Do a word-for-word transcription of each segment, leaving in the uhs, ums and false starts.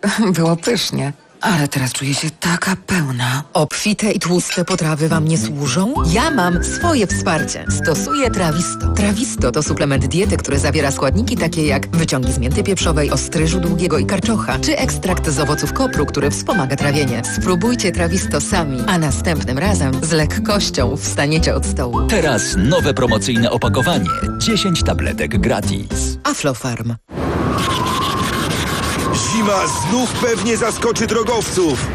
Było pysznie. Ale teraz czuję się taka pełna. Obfite i tłuste potrawy wam nie służą? Ja mam swoje wsparcie. Stosuję Trawisto. Trawisto to suplement diety, który zawiera składniki takie jak wyciągi z mięty pieprzowej, ostryżu długiego i karczocha, czy ekstrakt z owoców kopru, który wspomaga trawienie. Spróbujcie Trawisto sami, a następnym razem z lekkością wstaniecie od stołu. Teraz nowe promocyjne opakowanie. dziesięć tabletek gratis. Aflofarm. Zima znów pewnie zaskoczy drogowców.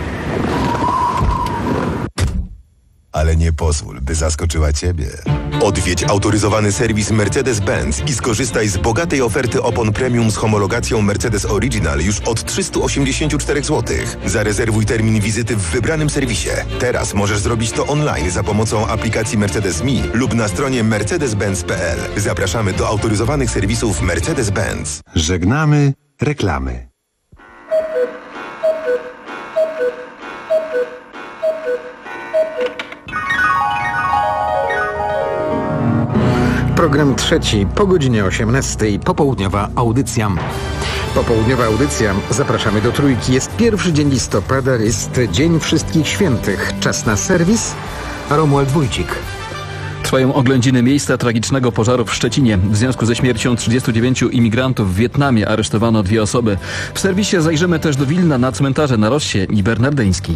Ale nie pozwól, by zaskoczyła Ciebie. Odwiedź autoryzowany serwis Mercedes-Benz i skorzystaj z bogatej oferty opon premium z homologacją Mercedes Original już od trzysta osiemdziesiąt cztery złotych. Zarezerwuj termin wizyty w wybranym serwisie. Teraz możesz zrobić to online za pomocą aplikacji Mercedes Me lub na stronie mercedes benz kropka p l. Zapraszamy do autoryzowanych serwisów Mercedes-Benz. Żegnamy reklamy. Program trzeci po godzinie osiemnastej. Popołudniowa audycja. Popołudniowa audycja. Zapraszamy do Trójki. Jest pierwszy dzień listopada, jest Dzień Wszystkich Świętych. Czas na serwis. Romuald Wójcik. Trwają oględziny miejsca tragicznego pożaru w Szczecinie. W związku ze śmiercią trzydziestu dziewięciu imigrantów w Wietnamie aresztowano dwie osoby. W serwisie zajrzymy też do Wilna na cmentarze na Rossie i Bernardyński.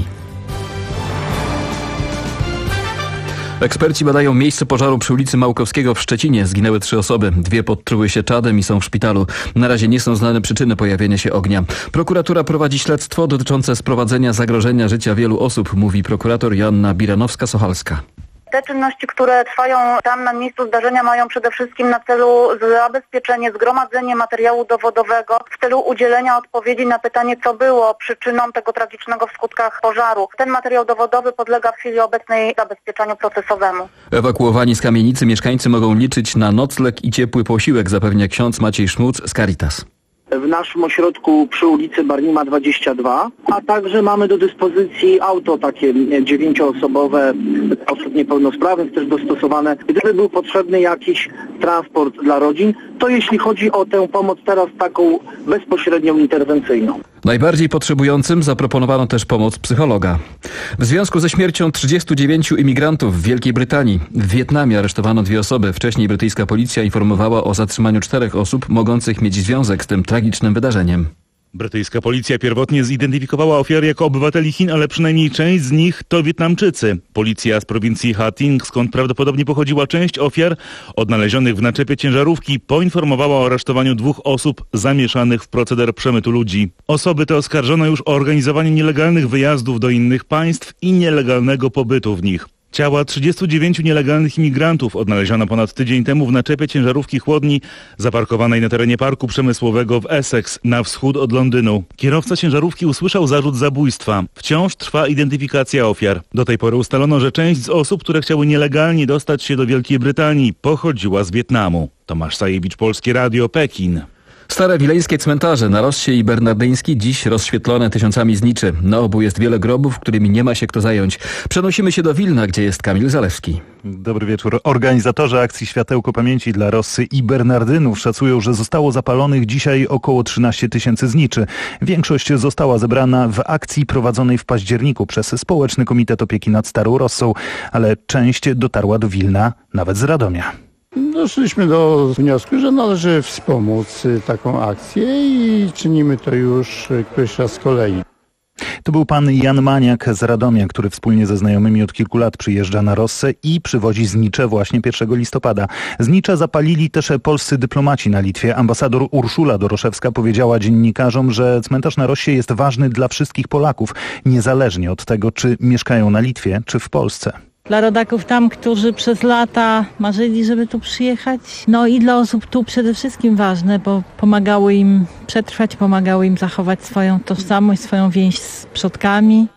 Eksperci badają miejsce pożaru przy ulicy Małkowskiego w Szczecinie. Zginęły trzy osoby. Dwie podtruły się czadem i są w szpitalu. Na razie nie są znane przyczyny pojawienia się ognia. Prokuratura prowadzi śledztwo dotyczące sprowadzenia zagrożenia życia wielu osób, mówi prokurator Joanna Biranowska-Sochalska. Te czynności, które trwają tam na miejscu zdarzenia, mają przede wszystkim na celu zabezpieczenie, zgromadzenie materiału dowodowego w celu udzielenia odpowiedzi na pytanie, co było przyczyną tego tragicznego w skutkach pożaru. Ten materiał dowodowy podlega w chwili obecnej zabezpieczaniu procesowemu. Ewakuowani z kamienicy mieszkańcy mogą liczyć na nocleg i ciepły posiłek, zapewnia ksiądz Maciej Szmuc z Caritas. W naszym ośrodku przy ulicy Barnima dwadzieścia dwa, a także mamy do dyspozycji auto takie dziewięcioosobowe osób niepełnosprawnych, też dostosowane. Gdyby był potrzebny jakiś transport dla rodzin, to jeśli chodzi o tę pomoc teraz taką bezpośrednią, interwencyjną. Najbardziej potrzebującym zaproponowano też pomoc psychologa. W związku ze śmiercią trzydziestu dziewięciu imigrantów w Wielkiej Brytanii w Wietnamie aresztowano dwie osoby. Wcześniej brytyjska policja informowała o zatrzymaniu czterech osób mogących mieć związek z tym tragicznym wydarzeniem. Brytyjska policja pierwotnie zidentyfikowała ofiary jako obywateli Chin, ale przynajmniej część z nich to Wietnamczycy. Policja z prowincji Ha Tinh, skąd prawdopodobnie pochodziła część ofiar odnalezionych w naczepie ciężarówki, poinformowała o aresztowaniu dwóch osób zamieszanych w proceder przemytu ludzi. Osoby te oskarżono już o organizowanie nielegalnych wyjazdów do innych państw i nielegalnego pobytu w nich. Ciała trzydziestu dziewięciu nielegalnych imigrantów odnaleziono ponad tydzień temu w naczepie ciężarówki chłodni zaparkowanej na terenie parku przemysłowego w Essex na wschód od Londynu. Kierowca ciężarówki usłyszał zarzut zabójstwa. Wciąż trwa identyfikacja ofiar. Do tej pory ustalono, że część z osób, które chciały nielegalnie dostać się do Wielkiej Brytanii, pochodziła z Wietnamu. Tomasz Sajewicz, Polskie Radio, Pekin. Stare wileńskie cmentarze na Rossie i Bernardyński dziś rozświetlone tysiącami zniczy. Na obu jest wiele grobów, którymi nie ma się kto zająć. Przenosimy się do Wilna, gdzie jest Kamil Zalewski. Dobry wieczór. Organizatorzy akcji Światełko Pamięci dla Rossy i Bernardynów szacują, że zostało zapalonych dzisiaj około trzynaście tysięcy zniczy. Większość została zebrana w akcji prowadzonej w październiku przez Społeczny Komitet Opieki nad Starą Rossą, ale część dotarła do Wilna nawet z Radomia. Doszliśmy do wniosku, że należy wspomóc taką akcję i czynimy to już któryś raz z kolei. To był pan Jan Maniak z Radomia, który wspólnie ze znajomymi od kilku lat przyjeżdża na Rossę i przywozi znicze właśnie pierwszego listopada. Znicze zapalili też polscy dyplomaci na Litwie. Ambasador Urszula Doroszewska powiedziała dziennikarzom, że cmentarz na Rossie jest ważny dla wszystkich Polaków, niezależnie od tego, czy mieszkają na Litwie, czy w Polsce. Dla rodaków tam, którzy przez lata marzyli, żeby tu przyjechać. No i dla osób tu przede wszystkim ważne, bo pomagały im przetrwać, pomagały im zachować swoją tożsamość, swoją więź z przodkami.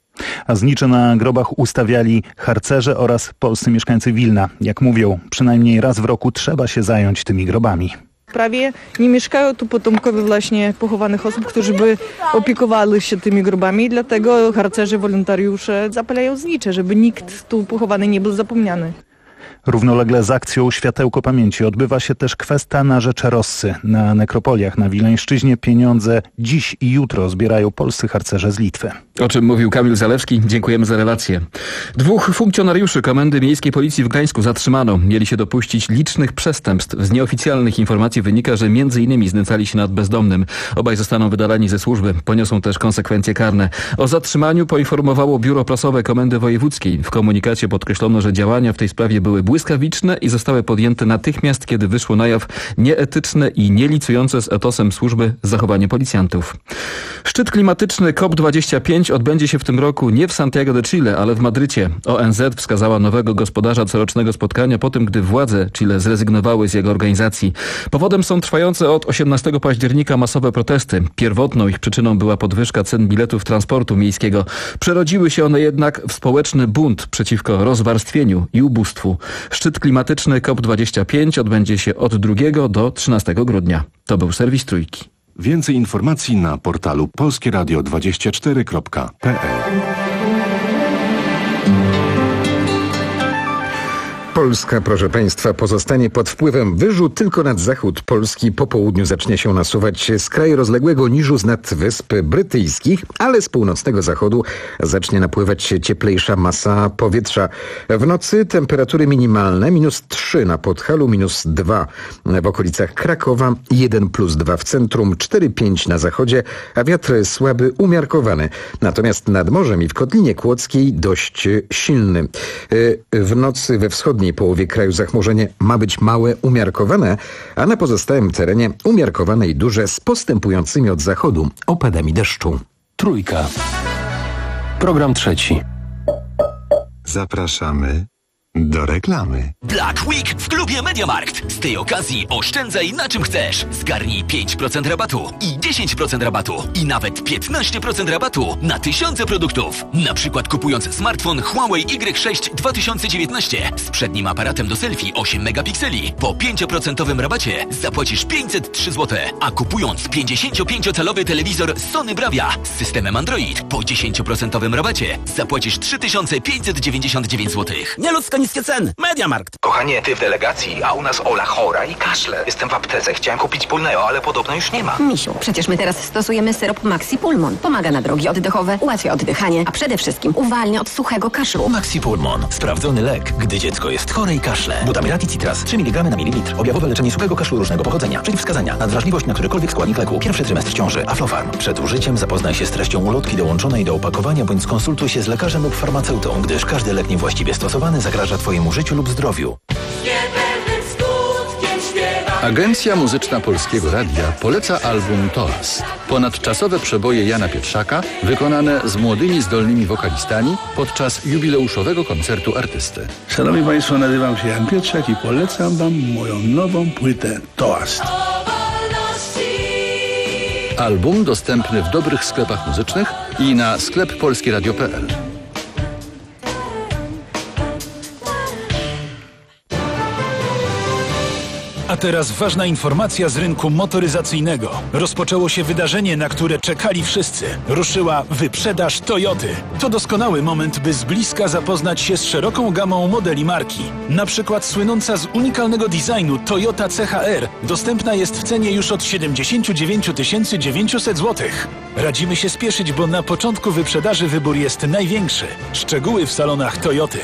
A znicze na grobach ustawiali harcerze oraz polscy mieszkańcy Wilna. Jak mówią, przynajmniej raz w roku trzeba się zająć tymi grobami. Prawie nie mieszkają tu potomkowie właśnie pochowanych osób, którzy by opiekowali się tymi grobami, dlatego harcerze, wolontariusze zapalają znicze, żeby nikt tu pochowany nie był zapomniany. Równolegle z akcją Światełko Pamięci odbywa się też kwesta na rzecz Rossy. Na nekropoliach na Wileńszczyźnie pieniądze dziś i jutro zbierają polscy harcerze z Litwy. O czym mówił Kamil Zalewski. Dziękujemy za relację. Dwóch funkcjonariuszy Komendy Miejskiej Policji w Gdańsku zatrzymano. Mieli się dopuścić licznych przestępstw. Z nieoficjalnych informacji wynika, że między innymi znęcali się nad bezdomnym. Obaj zostaną wydaleni ze służby. Poniosą też konsekwencje karne. O zatrzymaniu poinformowało Biuro Prasowe Komendy Wojewódzkiej. W komunikacie podkreślono, że działania w tej sprawie były błyskawiczne i zostały podjęte natychmiast, kiedy wyszło na jaw nieetyczne i nielicujące z etosem służby zachowanie policjantów. Szczyt klimatyczny COP dwadzieścia pięć odbędzie się w tym roku nie w Santiago de Chile, ale w Madrycie. O N Z wskazała nowego gospodarza corocznego spotkania po tym, gdy władze Chile zrezygnowały z jego organizacji. Powodem są trwające od osiemnastego października masowe protesty. Pierwotną ich przyczyną była podwyżka cen biletów transportu miejskiego. Przerodziły się one jednak w społeczny bunt przeciwko rozwarstwieniu i ubóstwu. Szczyt klimatyczny COP dwadzieścia pięć odbędzie się od drugiego do trzynastego grudnia. To był serwis Trójki. Więcej informacji na portalu polskie radio dwadzieścia cztery kropka p l. Polska, proszę Państwa, pozostanie pod wpływem wyżu. Tylko nad zachód Polski po południu zacznie się nasuwać z kraju rozległego niżu z nad Wysp Brytyjskich, ale z północnego zachodu zacznie napływać cieplejsza masa powietrza. W nocy temperatury minimalne minus trzy na Podhalu, minus dwa w okolicach Krakowa, jeden plus dwa w centrum, cztery pięć na zachodzie, a wiatr słaby, umiarkowany. Natomiast nad morzem i w Kotlinie Kłodzkiej dość silny. W nocy we wschodniej W połowie kraju zachmurzenie ma być małe, umiarkowane, a na pozostałym terenie umiarkowane i duże z postępującymi od zachodu opadami deszczu. Trójka. Program trzeci. Zapraszamy do reklamy. Black Week w klubie MediaMarkt. Z tej okazji oszczędzaj na czym chcesz. Zgarnij pięć procent rabatu i dziesięć procent rabatu i nawet piętnaście procent rabatu na tysiące produktów. Na przykład kupując smartfon Huawei Y sześć dwa tysiące dziewiętnaście z przednim aparatem do selfie osiem megapikseli po pięć procent rabacie zapłacisz pięćset trzy złote, a kupując pięćdziesięciopięciocalowy telewizor Sony Bravia z systemem Android po dziesięć procent rabacie zapłacisz trzy tysiące pięćset dziewięćdziesiąt dziewięć złotych. Nieludzko niskie ceny. MediaMarkt. Kochanie, ty w delegacji, a u nas Ola chora i kaszle. Jestem w aptece, chciałem kupić Pulneo, ale podobno już nie ma. Misiu, przecież my teraz stosujemy syrop Maxi Pulmon. Pomaga na drogi oddechowe, ułatwia oddychanie, a przede wszystkim uwalnia od suchego kaszlu. Maxi Pulmon. Sprawdzony lek, gdy dziecko jest chore i kaszle. Butamirati Citras. trzy miligramy na mililitr. Objawowe leczenie suchego kaszlu różnego pochodzenia. Przeciwwskazania. Nadwrażliwość na którykolwiek składnik leku. Pierwszy trymestr ciąży. Aflofarm. Przed użyciem zapoznaj się z treścią ulotki dołączonej do opakowania bądź skonsultuj się z lekarzem lub farmaceutą, gdyż każdy lek niewłaściwie stosowany zagraża twojemu życiu lub zdrowiu. Agencja Muzyczna Polskiego Radia poleca album Toast. Ponadczasowe przeboje Jana Pietrzaka wykonane z młodymi, zdolnymi wokalistami podczas jubileuszowego koncertu artysty. Szanowni Państwo, nazywam się Jan Pietrzak i polecam Wam moją nową płytę Toast. Album dostępny w dobrych sklepach muzycznych i na sklep polskieradio kropka p l. A teraz ważna informacja z rynku motoryzacyjnego. Rozpoczęło się wydarzenie, na które czekali wszyscy. Ruszyła wyprzedaż Toyoty. To doskonały moment, by z bliska zapoznać się z szeroką gamą modeli marki. Na przykład słynąca z unikalnego designu Toyota C H R dostępna jest w cenie już od siedemdziesiąt dziewięć tysięcy dziewięćset złotych. Radzimy się spieszyć, bo na początku wyprzedaży wybór jest największy. Szczegóły w salonach Toyoty.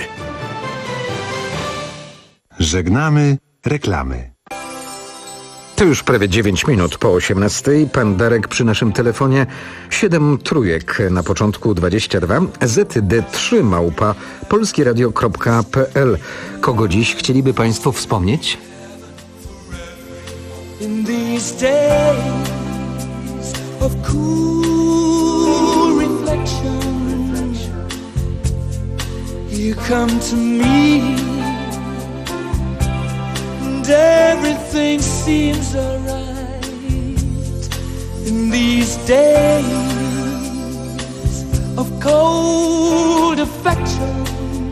Żegnamy reklamy. To już prawie dziewięć minut po osiemnastej. Pan Darek przy naszym telefonie. siedem trójek na początku dwadzieścia dwa. Z D trzy małpa polskieradio kropka p l. Kogo dziś chcieliby Państwo wspomnieć? In these days of cool reflection, you come to me. Everything seems alright in these days of cold affection.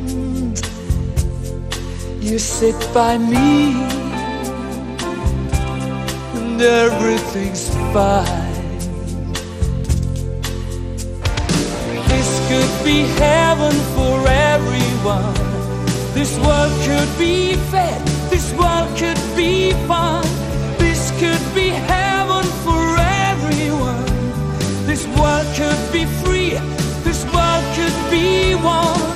You sit by me and everything's fine. This could be heaven for everyone. This world could be fair, this world could be fun, this could be heaven for everyone. This world could be free, this world could be one.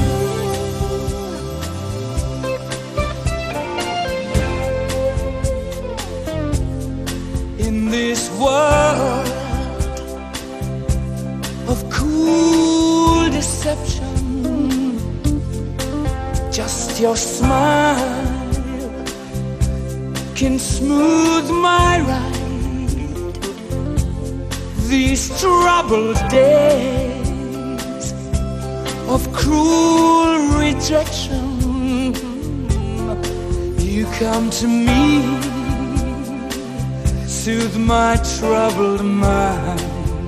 In this world of cool deception, just your smile can smooth my ride. These troubled days of cruel rejection, you come to me, soothe my troubled mind.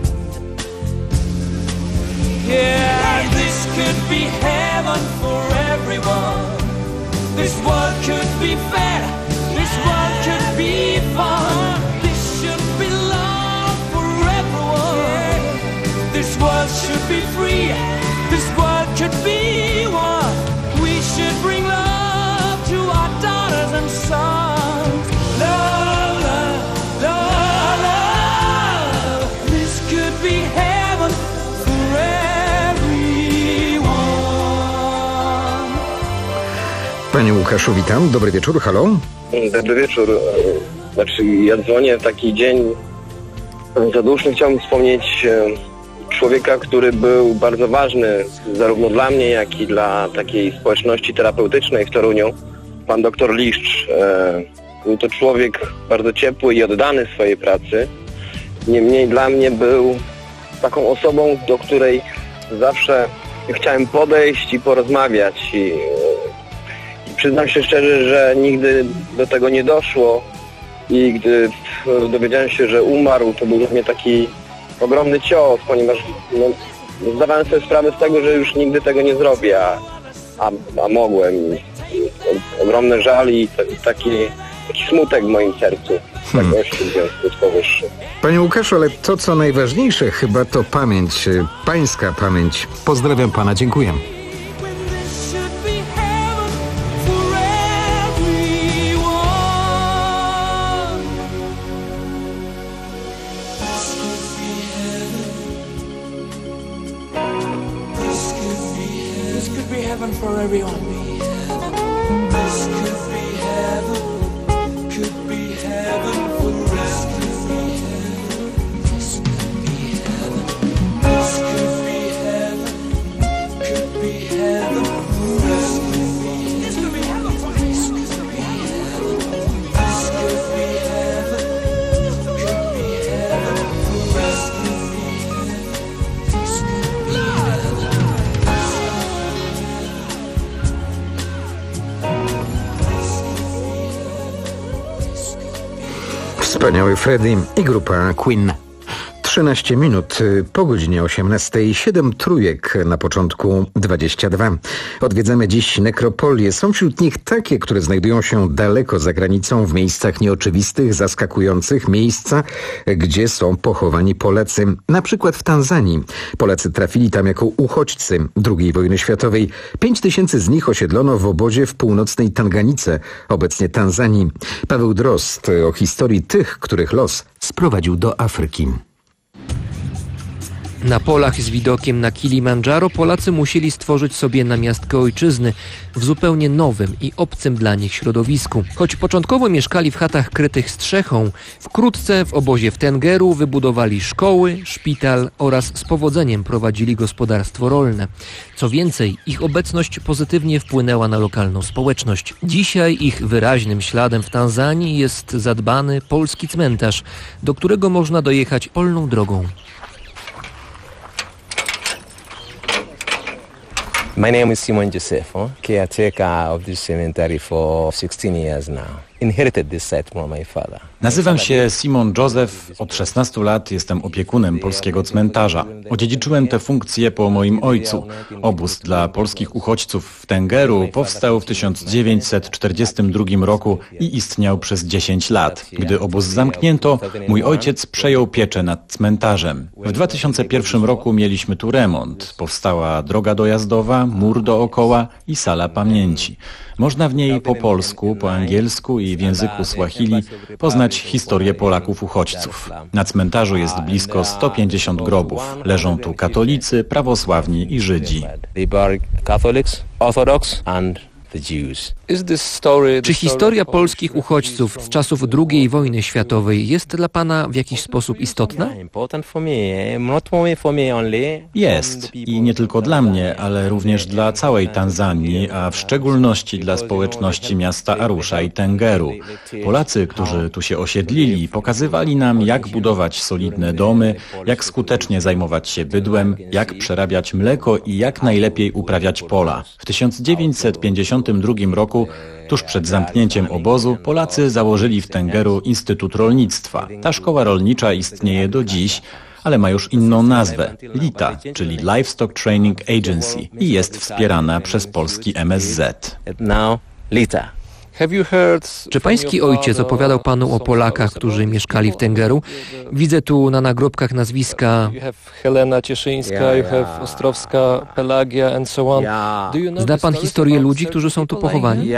Yeah, this could be heaven for everyone. This world could be fair, this world could be fun. This should be love for everyone. This world should be free, this world could be one. We should bring love to our daughters and sons. Love, love, love, love. This could be heaven for everyone. Panie Łukaszu, witam. Dobry wieczór, halo. Dobry wieczór. Znaczy, ja dzwonię w taki dzień zaduszny. Chciałbym wspomnieć człowieka, który był bardzo ważny zarówno dla mnie, jak i dla takiej społeczności terapeutycznej w Toruniu. Pan doktor Liszcz. Był to człowiek bardzo ciepły i oddany swojej pracy. Niemniej dla mnie był taką osobą, do której zawsze chciałem podejść i porozmawiać. I, i przyznam się szczerze, że nigdy do tego nie doszło. I gdy dowiedziałem się, że umarł, to był dla mnie taki ogromny cios, ponieważ no, zdawałem sobie sprawę z tego, że już nigdy tego nie zrobię, a, a, a mogłem. Ogromny żal i taki, taki smutek w moim sercu. Hmm. Tak w związku z powyższym. Panie Łukaszu, ale to co najważniejsze chyba to pamięć, pańska pamięć. Pozdrawiam pana, dziękuję. For everyone. This could be heaven, could be heaven for us. This could be heaven, this could be heaven, could be heaven for us. This could be heaven for us. This could be heaven, this could be heaven, could be heaven for us. This could be heaven. Wspaniały Freddie i grupa Queen. trzynaście minut po godzinie osiemnastej, siedem trójek na początku dwadzieścia dwa. Odwiedzamy dziś nekropolie. Są wśród nich takie, które znajdują się daleko za granicą, w miejscach nieoczywistych, zaskakujących, miejsca, gdzie są pochowani Polacy. Na przykład w Tanzanii. Polacy trafili tam jako uchodźcy drugiej wojny światowej. Pięć tysięcy z nich osiedlono w obozie w północnej Tanganice, obecnie Tanzanii. Paweł Drozd o historii tych, których los sprowadził do Afryki. Na polach z widokiem na Kilimandżaro Polacy musieli stworzyć sobie namiastkę ojczyzny w zupełnie nowym i obcym dla nich środowisku. Choć początkowo mieszkali w chatach krytych strzechą, wkrótce w obozie w Tengeru wybudowali szkoły, szpital oraz z powodzeniem prowadzili gospodarstwo rolne. Co więcej, ich obecność pozytywnie wpłynęła na lokalną społeczność. Dzisiaj ich wyraźnym śladem w Tanzanii jest zadbany polski cmentarz, do którego można dojechać polną drogą. My name is Simon Joseph, caretaker of this cemetery for sixteen years now. Nazywam się Simon Joseph, od szesnastu lat jestem opiekunem polskiego cmentarza. Odziedziczyłem tę funkcję po moim ojcu. Obóz dla polskich uchodźców w Tengeru powstał w tysiąc dziewięćset czterdziestym drugim roku i istniał przez dziesięć lat. Gdy obóz zamknięto, mój ojciec przejął pieczę nad cmentarzem. W dwa tysiące pierwszym roku mieliśmy tu remont. Powstała droga dojazdowa, mur dookoła i sala pamięci. Można w niej po polsku, po angielsku i w języku Swahili poznać historię Polaków uchodźców. Na cmentarzu jest blisko sto pięćdziesiąt grobów. Leżą tu katolicy, prawosławni i Żydzi. Czy historia polskich uchodźców z czasów drugiej wojny światowej jest dla Pana w jakiś sposób istotna? Jest. I nie tylko dla mnie, ale również dla całej Tanzanii, a w szczególności dla społeczności miasta Arusha i Tengeru. Polacy, którzy tu się osiedlili, pokazywali nam, jak budować solidne domy, jak skutecznie zajmować się bydłem, jak przerabiać mleko i jak najlepiej uprawiać pola. W tysiąc dziewięćset pięćdziesiątym drugim roku, tuż przed zamknięciem obozu, Polacy założyli w Tengeru Instytut Rolnictwa. Ta szkoła rolnicza istnieje do dziś, ale ma już inną nazwę, LITA, czyli Livestock Training Agency, i jest wspierana przez polski M S Z. Czy pański ojciec opowiadał panu o Polakach, którzy mieszkali w Tengeru? Widzę tu na nagrobkach nazwiska Helena Cieszyńska, you have Ostrowska, Pelagia and so on. Zna pan historię ludzi, którzy są tu pochowani?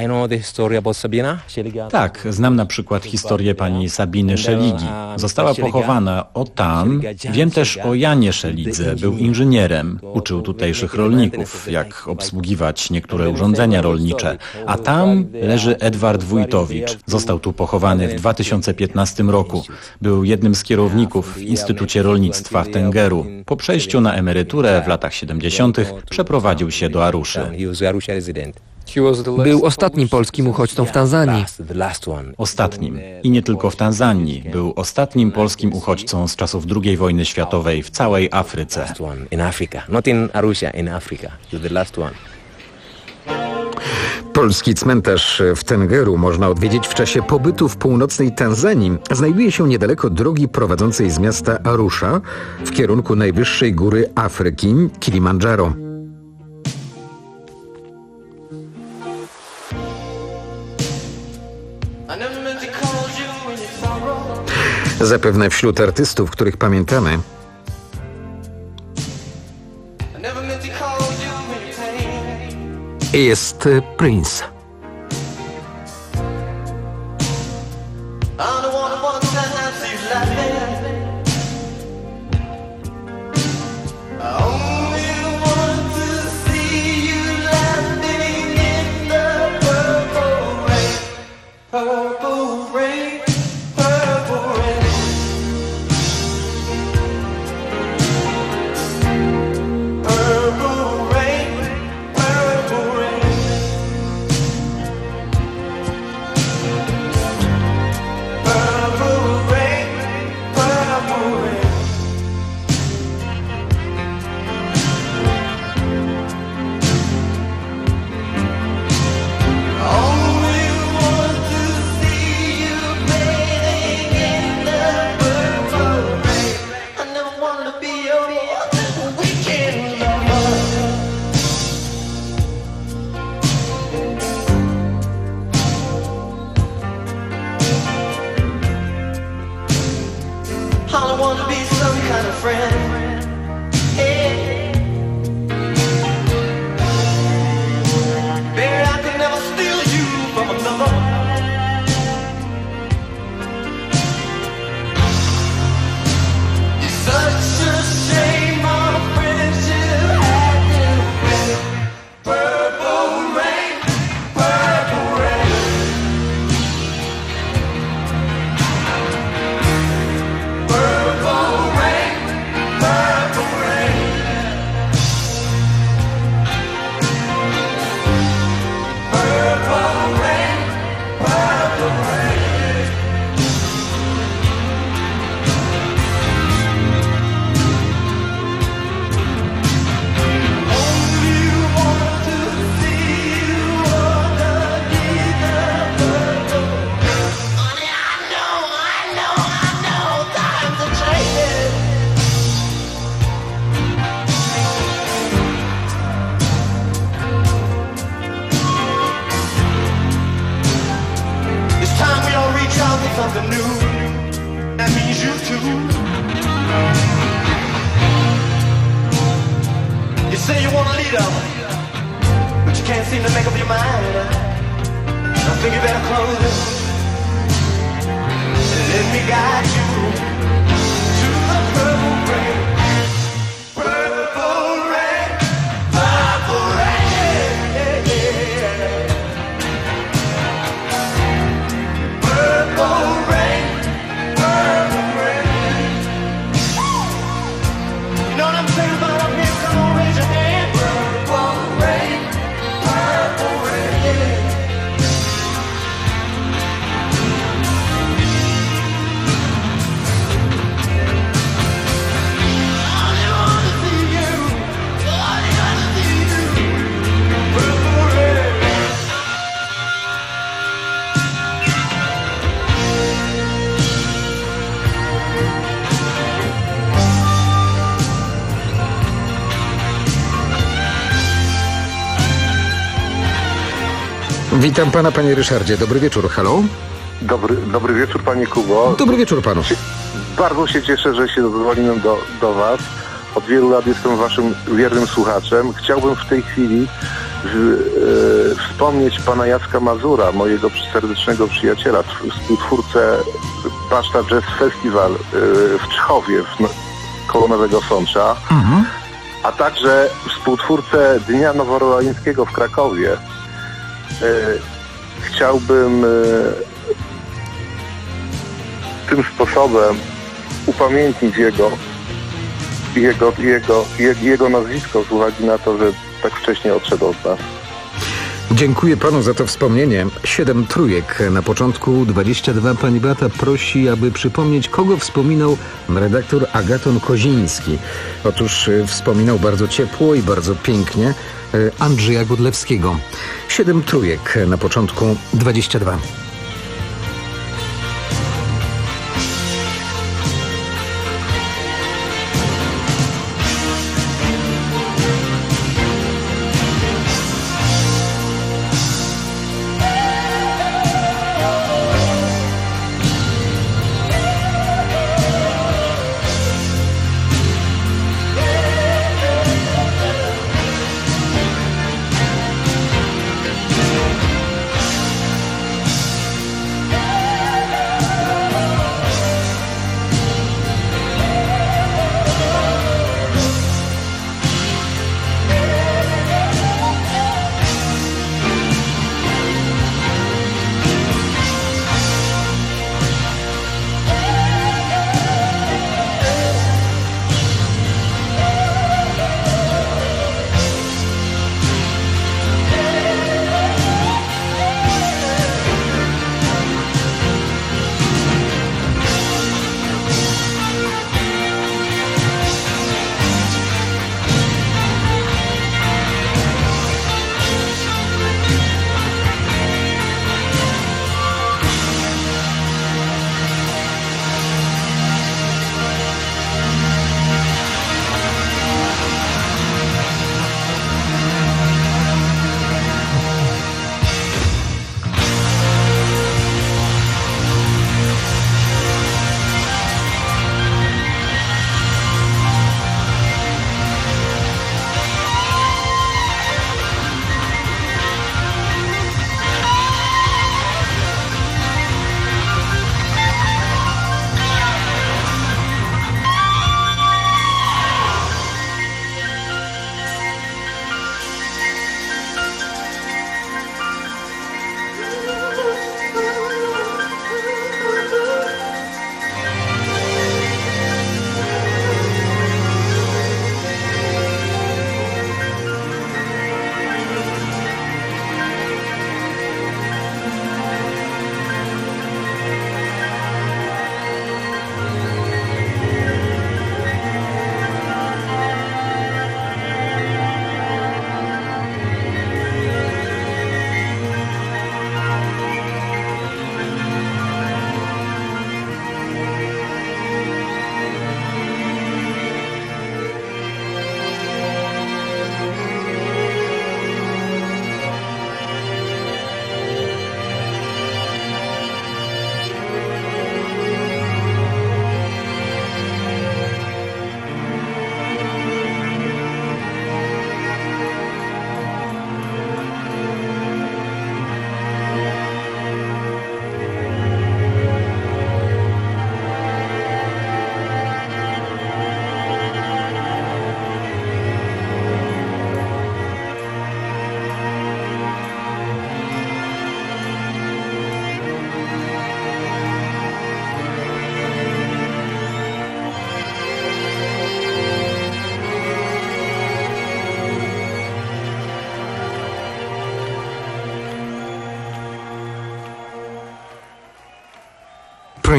Tak, znam na przykład historię pani Sabiny Szeligi. Została pochowana o tam. Wiem też o Janie Szelidze, był inżynierem. Uczył tutejszych rolników, jak obsługiwać niektóre urządzenia rolnicze. A tam leży Edward Wójtowicz. Został tu pochowany w dwa tysiące piętnastym roku. Był jednym z kierowników w Instytucie Rolnictwa w Tengeru. Po przejściu na emeryturę w latach siedemdziesiątych przeprowadził się do Aruszy. Był ostatnim polskim uchodźcą w Tanzanii. Ostatnim. I nie tylko w Tanzanii. Był ostatnim polskim uchodźcą z czasów drugiej wojny światowej w całej Afryce. Polski cmentarz w Tengeru można odwiedzić w czasie pobytu w północnej Tanzanii. Znajduje się niedaleko drogi prowadzącej z miasta Arusha w kierunku najwyższej góry Afryki, Kilimandżaro. Zapewne wśród artystów, których pamiętamy, jest Prince. wanna lead them, but you can't seem to make up your mind. I think you better close it and let me guide you to the purple rain. Purple rain, purple rain, yeah, yeah. Purple rain, purple rain. You know what I'm saying about up here? Come on, raise your hand. Purple rain, purple rain. Witam pana, panie Ryszardzie. Dobry wieczór. Halo? Dobry, dobry wieczór, panie Kubo. Dobry wieczór panu. Bardzo się cieszę, że się dodzwoniłem do, do was. Od wielu lat jestem waszym wiernym słuchaczem. Chciałbym w tej chwili w, e, wspomnieć pana Jacka Mazura, mojego serdecznego przyjaciela, współtwórcę Baszta Jazz Festival e, w Czchowie, w, koło Nowego Sącza, mhm. a także współtwórcę Dnia Nowoorleańskiego w Krakowie. E, chciałbym e, tym sposobem upamiętnić jego, jego, jego, jego, jego nazwisko z uwagi na to, że tak wcześnie odszedł od nas. Dziękuję panu za to wspomnienie. Siedem trójek. Na początku dwadzieścia dwa. Pani Beata prosi, aby przypomnieć, kogo wspominał redaktor Agaton Koziński. Otóż y, wspominał bardzo ciepło i bardzo pięknie y, Andrzeja Godlewskiego. Siedem trójek. Na początku dwadzieścia dwa.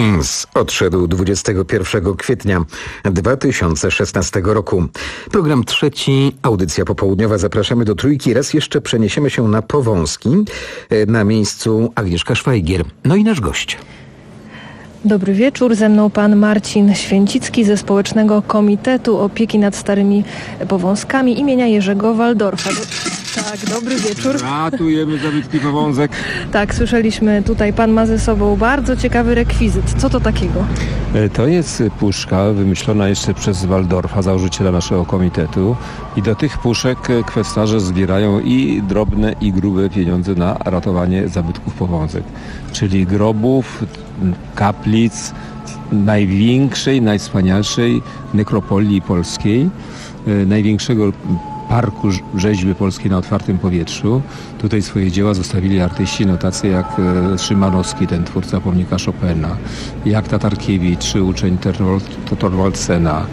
Heinz odszedł dwudziestego pierwszego kwietnia dwa tysiące szesnastego roku. Program trzeci, audycja popołudniowa. Zapraszamy do Trójki. Raz jeszcze przeniesiemy się na Powązki. Na miejscu Agnieszka Szwajgier. No i nasz gość. Dobry wieczór, ze mną pan Marcin Święcicki ze Społecznego Komitetu Opieki nad Starymi Powązkami imienia Jerzego Waldorfa. Tak, dobry wieczór. Ratujemy zabytki Powązek. Tak, słyszeliśmy tutaj, pan ma ze sobą bardzo ciekawy rekwizyt. Co to takiego? To jest puszka wymyślona jeszcze przez Waldorfa, założyciela naszego komitetu. I do tych puszek kwestarze zbierają i drobne, i grube pieniądze na ratowanie zabytków Powązek. Czyli grobów, kaplic, największej, najwspanialszej nekropolii polskiej, największego parku rzeźby polskiej na otwartym powietrzu. Tutaj swoje dzieła zostawili artyści, no tacy jak Szymanowski, ten twórca pomnika Chopina, jak Tatarkiewicz, uczeń Thorwaldsena,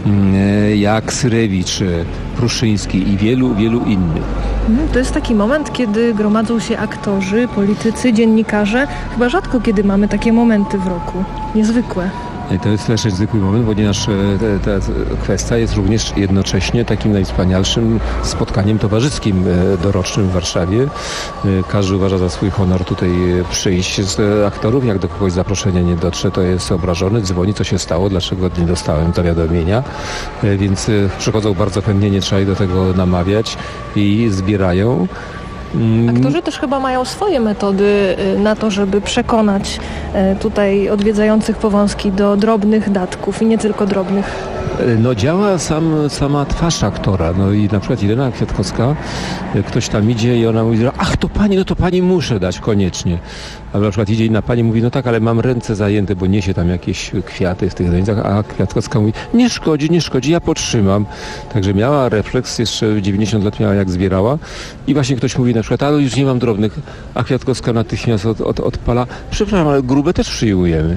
jak Syrewicz, Pruszyński i wielu, wielu innych. To jest taki moment, kiedy gromadzą się aktorzy, politycy, dziennikarze. Chyba rzadko kiedy mamy takie momenty w roku. Niezwykłe. To jest też zwykły moment, ponieważ ta kwestia jest również jednocześnie takim najwspanialszym spotkaniem towarzyskim dorocznym w Warszawie. Każdy uważa za swój honor tutaj przyjść z aktorów. Jak do kogoś zaproszenie nie dotrze, to jest obrażony, dzwoni, co się stało, dlaczego nie dostałem zawiadomienia. Więc przychodzą bardzo chętnie, nie trzeba ich do tego namawiać i zbierają. Aktorzy też chyba mają swoje metody na to, żeby przekonać tutaj odwiedzających Powązki do drobnych datków i nie tylko drobnych. No działa sam, sama twarz aktora. No i na przykład Irena Kwiatkowska, ktoś tam idzie i ona mówi, ach to pani, no to pani muszę dać koniecznie. A na przykład idzie inna pani, mówi, no tak, ale mam ręce zajęte, bo niesie tam jakieś kwiaty w tych rękach, a Kwiatkowska mówi, nie szkodzi, nie szkodzi, ja potrzymam. Także miała refleks, jeszcze dziewięćdziesiąt lat miała, jak zbierała i właśnie ktoś mówi na przykład, ale już nie mam drobnych, a Kwiatkowska natychmiast od, od, odpala, przepraszam, ale grube też przyjmujemy.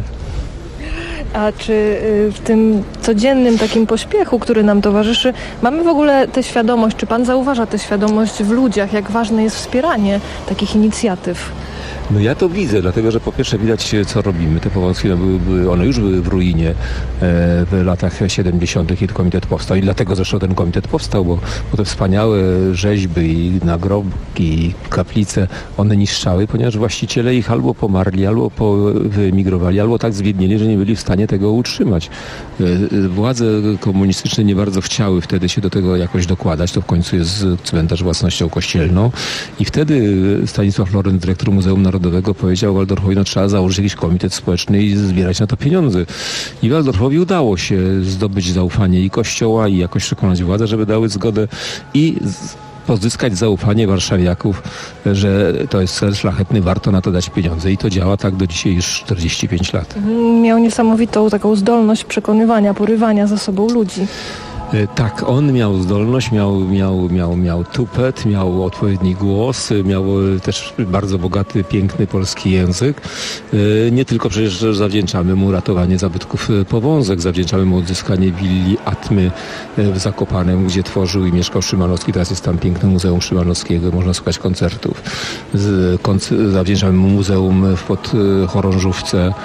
A czy w tym codziennym takim pośpiechu, który nam towarzyszy, mamy w ogóle tę świadomość, czy pan zauważa tę świadomość w ludziach, jak ważne jest wspieranie takich inicjatyw? No ja to widzę, dlatego że po pierwsze widać, co robimy. Te Powązki, no były, były, one już były w ruinie e, w latach siedemdziesiątych, kiedy komitet powstał. I dlatego zresztą ten komitet powstał, bo, bo te wspaniałe rzeźby i nagrobki, i kaplice, one niszczały, ponieważ właściciele ich albo pomarli, albo po, wyemigrowali, albo tak zbiednieli, że nie byli w stanie tego utrzymać. E, władze komunistyczne nie bardzo chciały wtedy się do tego jakoś dokładać. To w końcu jest cmentarz własnością kościelną. I wtedy Stanisław Lorenc, dyrektor Muzeum Narodowego, powiedział Waldorfowi, no trzeba założyć jakiś komitet społeczny i zbierać na to pieniądze. I Waldorfowi udało się zdobyć zaufanie i Kościoła, i jakoś przekonać władze, żeby dały zgodę i z- pozyskać zaufanie warszawiaków, że to jest cel szlachetny, warto na to dać pieniądze. I to działa tak do dzisiaj już czterdzieści pięć lat. Miał niesamowitą taką zdolność przekonywania, porywania za sobą ludzi. Tak, on miał zdolność, miał, miał, miał, miał tupet, miał odpowiedni głos, miał też bardzo bogaty, piękny polski język. Nie tylko przecież zawdzięczamy mu ratowanie zabytków Powązek, zawdzięczamy mu odzyskanie willi Atmy w Zakopanem, gdzie tworzył i mieszkał Szymanowski. Teraz jest tam piękne Muzeum Szymanowskiego, można słuchać koncertów. Zawdzięczamy mu muzeum w Podchorążówce,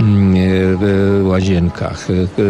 w Łazienkach,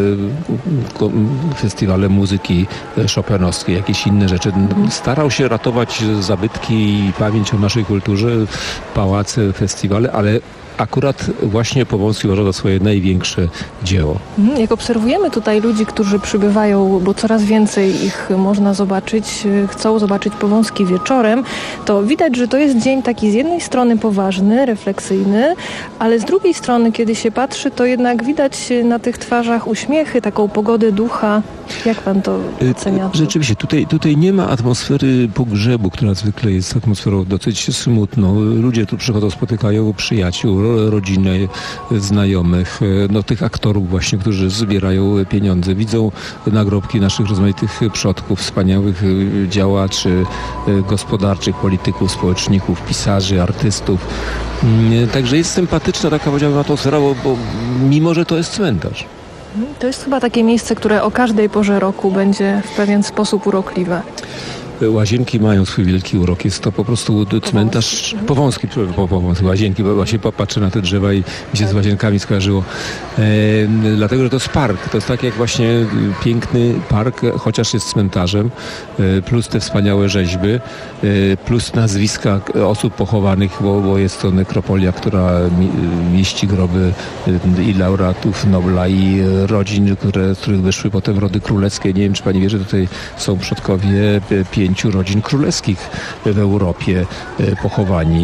festiwale muzyki chopinowskiej, jakieś inne rzeczy. Starał się ratować zabytki i pamięć o naszej kulturze, pałace, festiwale, ale akurat właśnie Powązki uważał za swoje największe dzieło. Jak obserwujemy tutaj ludzi, którzy przybywają, bo coraz więcej ich można zobaczyć, chcą zobaczyć Powązki wieczorem, to widać, że to jest dzień taki z jednej strony poważny, refleksyjny, ale z drugiej strony, kiedy się patrzy, to jednak widać na tych twarzach uśmiechy, taką pogodę ducha. Jak pan to ocenia? Rzeczywiście, tutaj, tutaj nie ma atmosfery pogrzebu, która zwykle jest atmosferą dosyć smutną. Ludzie tu przychodzą, spotykają przyjaciół, rodzinę, znajomych, no tych aktorów właśnie, którzy zbierają pieniądze. Widzą nagrobki naszych rozmaitych przodków, wspaniałych działaczy gospodarczych, polityków, społeczników, pisarzy, artystów. Także jest sympatyczna taka, powiedziałbym, atmosfera, bo, bo mimo, że to jest cmentarz. To jest chyba takie miejsce, które o każdej porze roku będzie w pewien sposób urokliwe. łazienki mają swój wielki urok. Jest to po prostu cmentarz powązki, po, powązki, łazienki, bo właśnie patrzę na te drzewa i mi się z łazienkami skojarzyło. E, dlatego, że to jest park. To jest tak jak właśnie piękny park, chociaż jest cmentarzem, e, plus te wspaniałe rzeźby, e, plus nazwiska osób pochowanych, bo, bo jest to nekropolia, która mi, mieści groby i laureatów Nobla, i rodzin, które, z których wyszły potem rody królewskie. Nie wiem, czy pani wie, że tutaj są przodkowie pięciu rodzin królewskich w Europie pochowani.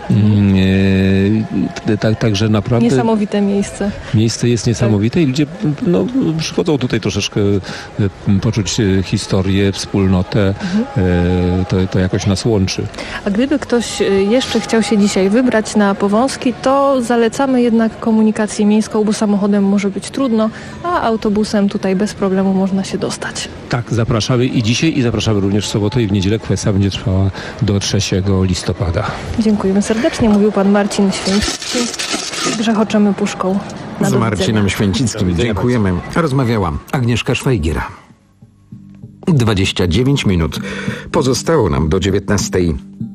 Tak, także naprawdę... Niesamowite miejsce. Miejsce jest niesamowite tak. I ludzie no, przychodzą tutaj troszeczkę poczuć historię, wspólnotę. Mhm. To, to jakoś nas łączy. A gdyby ktoś jeszcze chciał się dzisiaj wybrać na Powązki, to zalecamy jednak komunikację miejską, bo samochodem może być trudno, a autobusem tutaj bez problemu można się dostać. Tak, zapraszamy i dzisiaj, i zapraszamy również w sobotę i w niedzielę. Kwestia będzie trwała do trzeciego listopada. Dziękujemy serdecznie. Mówił pan Marcin Święcicki. Grzechoczemy puszką. Z Marcinem Święcickim dziękujemy. Rozmawiała Agnieszka Szwajgiera. dwadzieścia dziewięć minut. Pozostało nam do dziewiętnastej.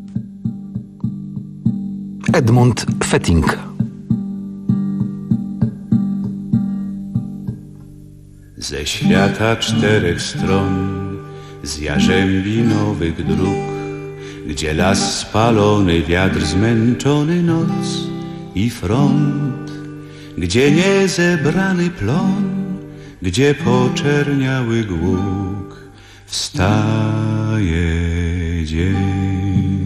Edmund Fetting. Ze świata czterech stron, z jarzębinowych dróg, gdzie las spalony, wiatr zmęczony, noc i front, gdzie niezebrany plon, gdzie poczerniały głóg, wstaje dzień.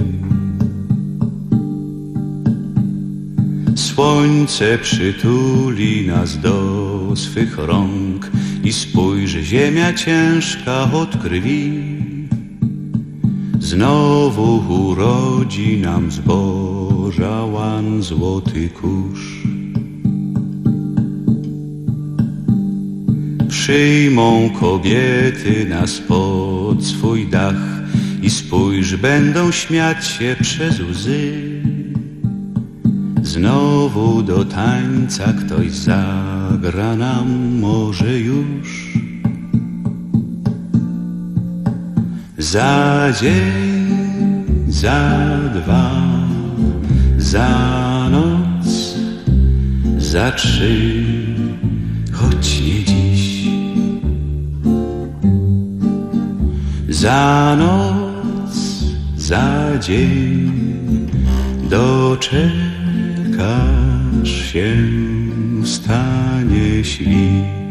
Słońce przytuli nas do swych rąk i spójrz, ziemia ciężka od krwi znowu urodzi nam zboża łan złoty kurz. Przyjmą kobiety nas pod swój dach i spójrz, będą śmiać się przez łzy. Znowu do tańca ktoś zagra nam może już. Za dzień, za dwa, za noc, za trzy, choć nie dziś. Za noc, za dzień, doczekasz się, stanie świt.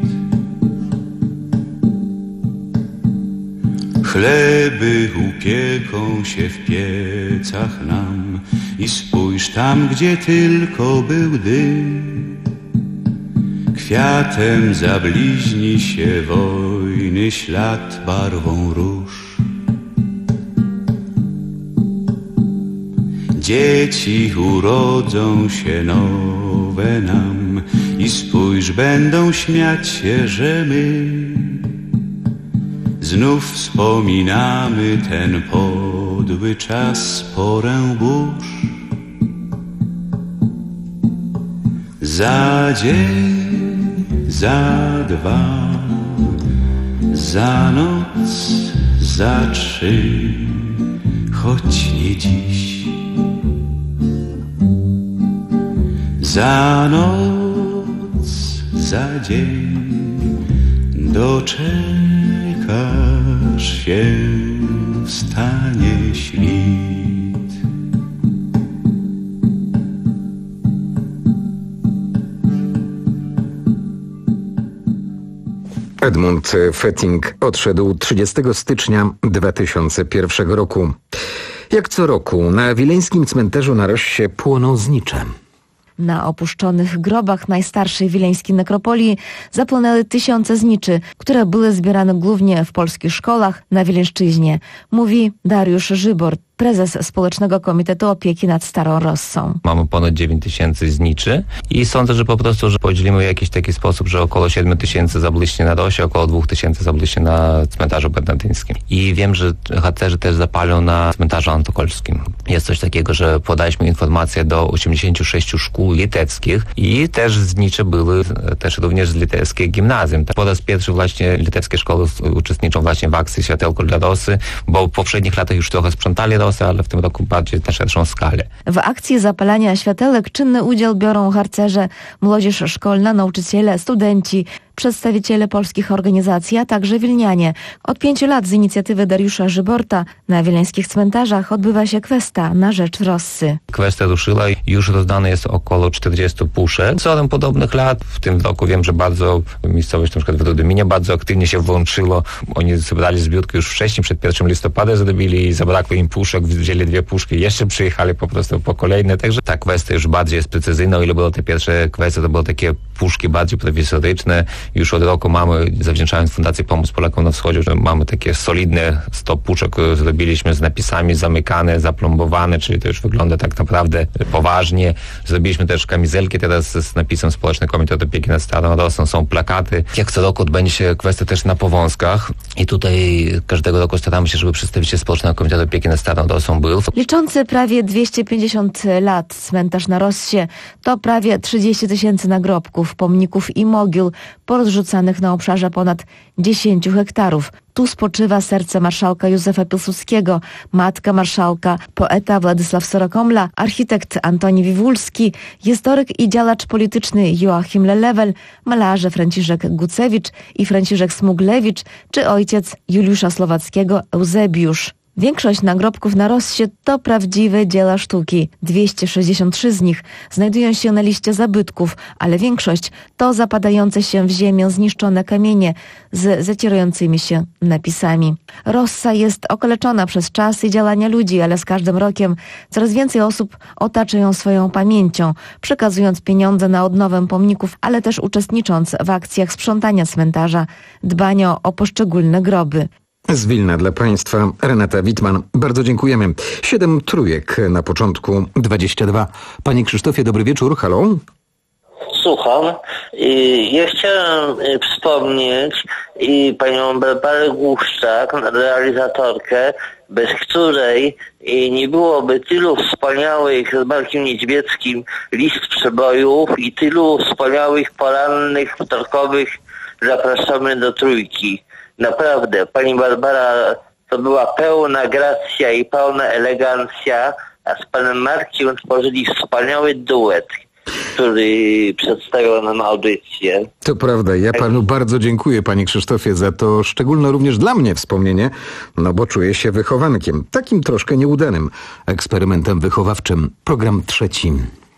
Chleby upieką się w piecach nam i spójrz tam, gdzie tylko był dym. Kwiatem zabliźni się wojny ślad barwą róż. Dzieci urodzą się nowe nam i spójrz, będą śmiać się, że my znów wspominamy ten podły czas, porę burz. Za dzień, za dwa, za noc, za trzy, choć nie dziś. Za noc, za dzień, doczekasz się, wstanie świt. Edmund Fetting odszedł trzydziestego stycznia dwa tysiące pierwszego roku. Jak co roku na wileńskim cmentarzu na Rossie płoną znicze. Na opuszczonych grobach najstarszej wileńskiej nekropolii zapłonęły tysiące zniczy, które były zbierane głównie w polskich szkołach na Wileńszczyźnie, mówi Dariusz Żybor, prezes Społecznego Komitetu Opieki nad Starą Rossą. Mamy ponad dziewięć tysięcy zniczy i sądzę, że po prostu że podzielimy w jakiś taki sposób, że około siedem tysięcy zabliśnie na Rossie, około dwa tysiące zabliśnie na cmentarzu bernardyńskim. I wiem, że harcerzy też zapalą na cmentarzu antokolskim. Jest coś takiego, że podaliśmy informację do osiemdziesięciu sześciu szkół litewskich i też znicze były też również z litewskich gimnazjum. Po raz pierwszy właśnie litewskie szkoły uczestniczą właśnie w akcji Światełko dla Rosy, bo w poprzednich latach już trochę sprzątali Rosę, ale w tym roku bardziej na szerszą skalę. W akcji zapalania światełek czynny udział biorą harcerze, młodzież szkolna, nauczyciele, studenci, przedstawiciele polskich organizacji, a także wilnianie. Od pięciu lat z inicjatywy Dariusza Żyborta na wileńskich cmentarzach odbywa się kwesta na rzecz Rossy. Kwestia ruszyła i już rozdane jest około czterdziestu puszek. Co podobnych lat. W tym roku wiem, że bardzo miejscowość, na przykład w Rudyminie, bardzo aktywnie się włączyło. Oni zebrali zbiórkę już wcześniej, przed pierwszym listopada zrobili i zabrakło im puszek, wzięli dwie puszki, jeszcze przyjechali po prostu po kolejne. Także ta kwestia już bardziej jest precyzyjna. O ile było te pierwsze kwestie, to były takie puszki bardziej prowizoryczne. Już od roku mamy, zawdzięczając Fundacji Pomóc Polakom na Wschodzie, że mamy takie solidne sto puszek, zrobiliśmy z napisami zamykane, zaplombowane, czyli to już wygląda tak naprawdę poważnie. Zrobiliśmy też kamizelki teraz z napisem Społeczny Komitet Opieki nad Starą Rossą, są plakaty. Jak co roku odbędzie się kwestia też na Powązkach i tutaj każdego roku staramy się, żeby przedstawiciel Społecznego Komitetu Opieki nad Starą Rossą był. Liczący prawie dwieście pięćdziesiąt lat cmentarz na Rossie to prawie trzydzieści tysięcy nagrobków, pomników i mogił porozrzucanych na obszarze ponad dziesięciu hektarów. Tu spoczywa serce marszałka Józefa Piłsudskiego, matka marszałka, poeta Władysław Sorokomla, architekt Antoni Wiwulski, historyk i działacz polityczny Joachim Lelewel, malarze Franciszek Gucewicz i Franciszek Smuglewicz, czy ojciec Juliusza Słowackiego Eusebiusz. Większość nagrobków na Rossie to prawdziwe dzieła sztuki. dwieście sześćdziesiąt trzy z nich znajdują się na liście zabytków, ale większość to zapadające się w ziemię zniszczone kamienie z zacierającymi się napisami. Rossa jest okaleczona przez czas i działania ludzi, ale z każdym rokiem coraz więcej osób otacza ją swoją pamięcią, przekazując pieniądze na odnowę pomników, ale też uczestnicząc w akcjach sprzątania cmentarza, dbania o poszczególne groby. Z Wilna dla Państwa Renata Wittmann. Bardzo dziękujemy. Siedem trójek na początku. dwadzieścia dwa. Panie Krzysztofie, dobry wieczór. Halo? Słucham. Ja chciałem wspomnieć panią Barbarę Głuszczak, realizatorkę, bez której nie byłoby tylu wspaniałych z Markiem Niedźwieckim list przebojów i tylu wspaniałych porannych, wtorkowych zapraszamy do Trójki. Naprawdę, pani Barbara to była pełna gracja i pełna elegancja, a z panem Markiem tworzyli wspaniały duet, który przedstawiał nam audycję. To prawda, ja panu bardzo dziękuję, panie Krzysztofie, za to szczególne również dla mnie wspomnienie, no bo czuję się wychowankiem, takim troszkę nieudanym eksperymentem wychowawczym. Program trzeci.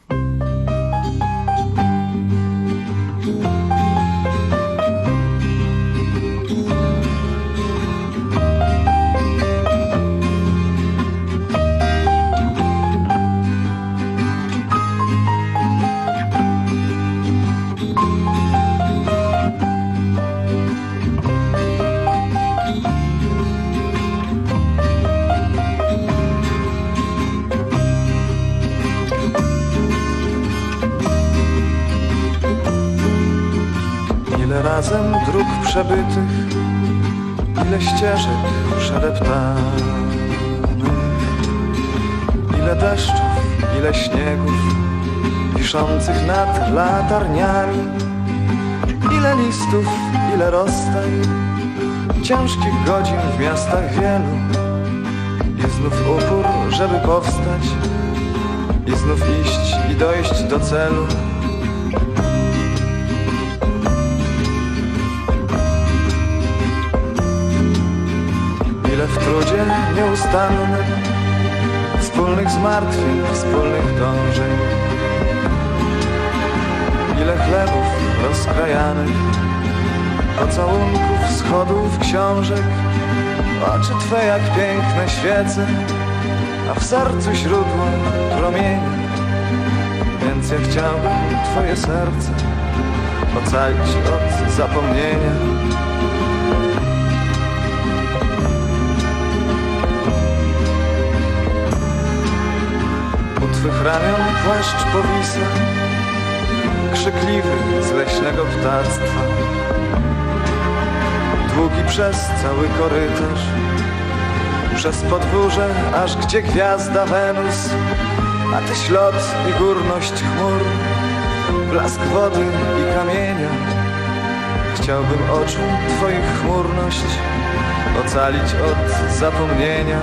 Ile razem dróg przebytych, ile ścieżek przedeptanych, ile deszczów, ile śniegów wiszących nad latarniami, ile listów, ile rozstań, ciężkich godzin w miastach wielu i znów upór, żeby powstać i znów iść i dojść do celu. Ile w trudzie nieustannym, wspólnych zmartwień, wspólnych dążeń, ile chlebów rozkrajanych, pocałunków, schodów, książek, oczy Twe jak piękne świece, a w sercu źródło promieni. Więc ja chciałbym Twoje serce ocalić od zapomnienia. mych ramion płaszcz powisa, krzykliwy z leśnego ptactwa. Długi przez cały korytarz, przez podwórze, aż gdzie gwiazda Wenus, a tyś lot i górność chmur, blask wody i kamienia. Chciałbym oczu twoich chmurność ocalić od zapomnienia.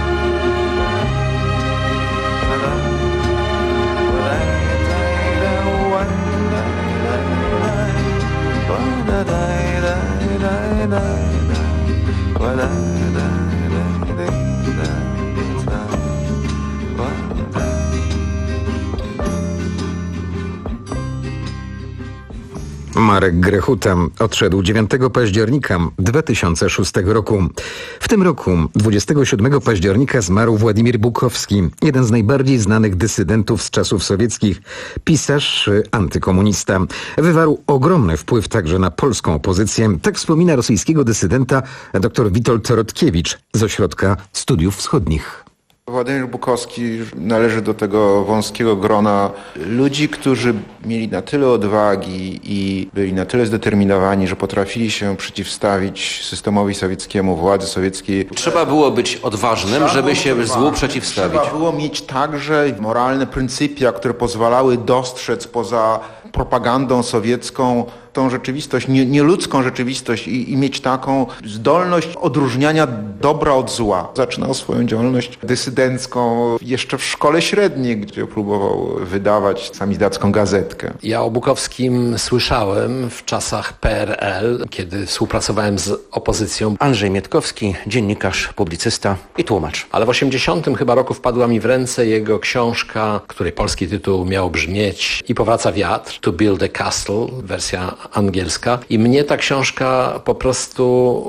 Marek Grechuta odszedł dziewiątego października dwa tysiące szóstego roku. W tym roku, dwudziestego siódmego października, zmarł Władimir Bukowski, jeden z najbardziej znanych dysydentów z czasów sowieckich, pisarz, antykomunista. Wywarł ogromny wpływ także na polską opozycję. Tak wspomina rosyjskiego dysydenta dr Witold Rotkiewicz z Ośrodka Studiów Wschodnich. Władimir Bukowski należy do tego wąskiego grona ludzi, którzy mieli na tyle odwagi i byli na tyle zdeterminowani, że potrafili się przeciwstawić systemowi sowieckiemu, władzy sowieckiej. Trzeba było być odważnym, żeby się złu przeciwstawić. Trzeba było mieć także moralne pryncypia, które pozwalały dostrzec poza propagandą sowiecką tą rzeczywistość, nie, nieludzką rzeczywistość i, i mieć taką zdolność odróżniania dobra od zła. Zaczynał swoją działalność dysydencką jeszcze w szkole średniej, gdzie próbował wydawać samizdatką gazetkę. Ja o Bukowskim słyszałem w czasach P R L, kiedy współpracowałem z opozycją. Andrzej Mietkowski, dziennikarz, publicysta i tłumacz. Ale w osiemdziesiątym chyba roku wpadła mi w ręce jego książka, której polski tytuł miał brzmieć I powraca wiatr, To Build a Castle, wersja angielska. I mnie ta książka po prostu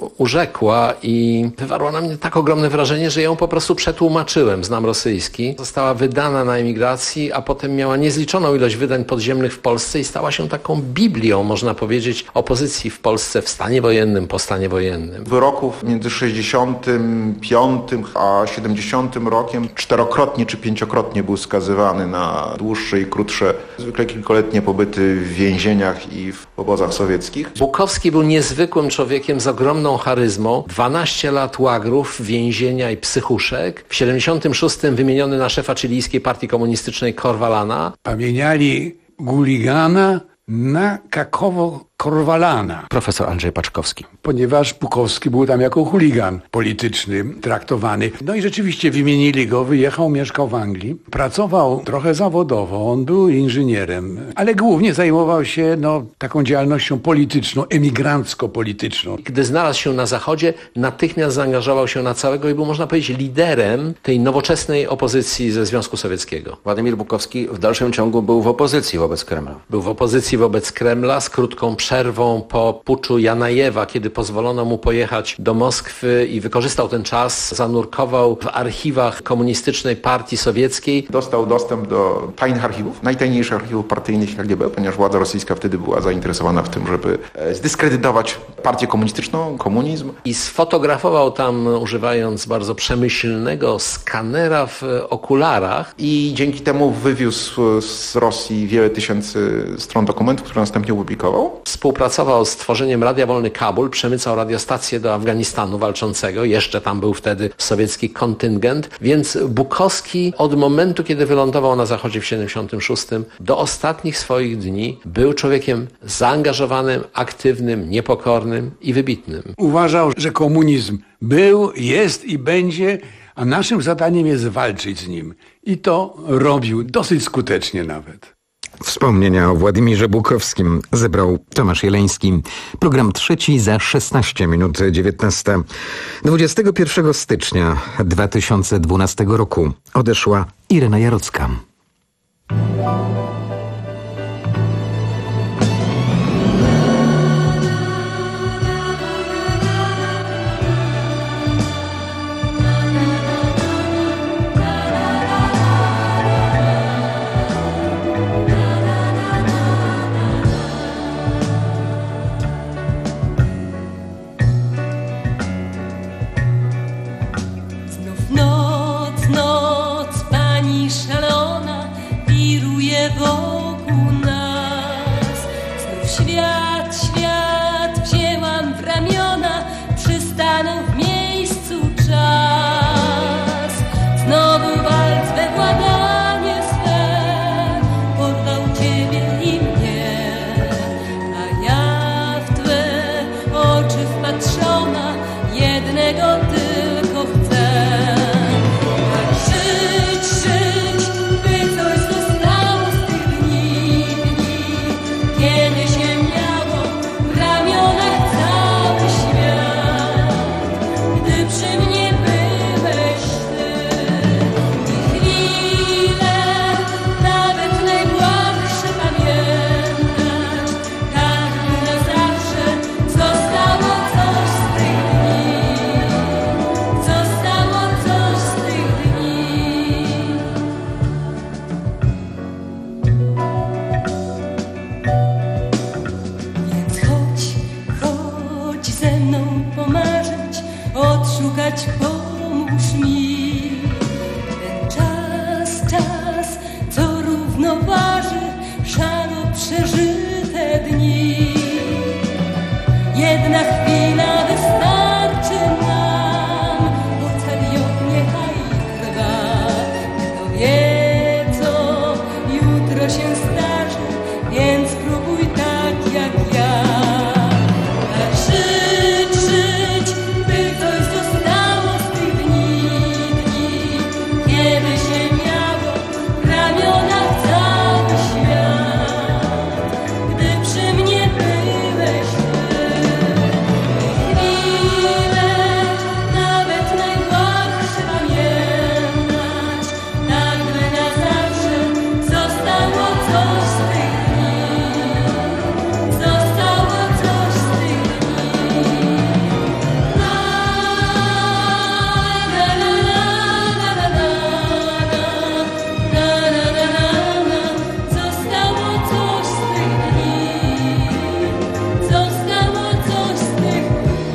urzekła i wywarła na mnie tak ogromne wrażenie, że ją po prostu przetłumaczyłem. Znam rosyjski. Została wydana na emigracji, a potem miała niezliczoną ilość wydań podziemnych w Polsce i stała się taką Biblią, można powiedzieć, opozycji w Polsce w stanie wojennym, po stanie wojennym. Wyroków między sześćdziesiątym piątym a siedemdziesiątym rokiem czterokrotnie czy pięciokrotnie był skazywany na dłuższe i krótsze, zwykle kilkuletnie pobyty w więzieniach i w obozach sowieckich. Bukowski był niezwykłym człowiekiem z ogromną charyzmą. dwanaście lat łagrów, więzienia i psychuszek. W siedemdziesiątym szóstym wymieniony na szefa chilijskiej partii komunistycznej Korwalana. Pomieniali Guligana na Kakowo-Korwalana. Profesor Andrzej Paczkowski. Ponieważ Bukowski był tam jako chuligan polityczny traktowany. No i rzeczywiście wymienili go, wyjechał, mieszkał w Anglii. Pracował trochę zawodowo, on był inżynierem, ale głównie zajmował się no, taką działalnością polityczną, emigrancko-polityczną. Gdy znalazł się na Zachodzie, natychmiast zaangażował się na całego i był, można powiedzieć, liderem tej nowoczesnej opozycji ze Związku Sowieckiego. Władimir Bukowski w dalszym ciągu był w opozycji wobec Kremla. Był w opozycji wobec Kremla z krótką przerwą po puczu Janajewa, kiedy pozwolono mu pojechać do Moskwy i wykorzystał ten czas, zanurkował w archiwach komunistycznej partii sowieckiej. Dostał dostęp do tajnych archiwów, najtajniejszych archiwów partyjnych K G B, ponieważ władza rosyjska wtedy była zainteresowana w tym, żeby zdyskredytować partię komunistyczną, komunizm. I sfotografował tam, używając bardzo przemyślnego skanera w okularach. I dzięki temu wywiózł z Rosji wiele tysięcy stron dokumentów, które następnie opublikował. Współpracował z tworzeniem Radia Wolny Kabul, przemycał radiostację do Afganistanu walczącego. Jeszcze tam był wtedy sowiecki kontyngent. Więc Bukowski od momentu, kiedy wylądował na Zachodzie w siedemdziesiątym szóstym do ostatnich swoich dni był człowiekiem zaangażowanym, aktywnym, niepokornym i wybitnym. Uważał, że komunizm był, jest i będzie, a naszym zadaniem jest walczyć z nim. I to robił dosyć skutecznie nawet. Wspomnienia o Władimirze Bukowskim zebrał Tomasz Jeleński. Program trzeci za szesnaście minut dziewiętnasta. dwudziestego pierwszego stycznia dwa tysiące dwunastego roku odeszła Irena Jarocka. tego tylko chcę. Tak żyć, żyć, by coś zostało z tych dni, dni, kiedy się miało w ramionach cały świat. Gdy przy mnie byłeś ty, i chwile, nawet najbłahsze pamiętać, tak by na zawsze zostało coś z tych dni, zostało coś z tych dni. Więc chodź, chodź ze mną pomarzyć, odszukać, pomóż mi. Ten czas, czas, co równoważy szaro przeżyte dni. Jedna chwila wystarczy nam, ocalion niechaj trwa. Kto wie, co jutro się zdarzy, więc spróbuj tak jak ja. Tak żyć, żyć, by coś zostało z tych dni, dni, kiedy się miało w ramionach cały świat. Gdy przy mnie byłeś ty, i chwile, nawet najbłahsze pamiętać, tak by na zawsze zostało coś z tych dni, zostało coś z tych dni. La, la, la, la, la, la, la, la, la, la, la, zostało coś z tych dni, zostało coś z tych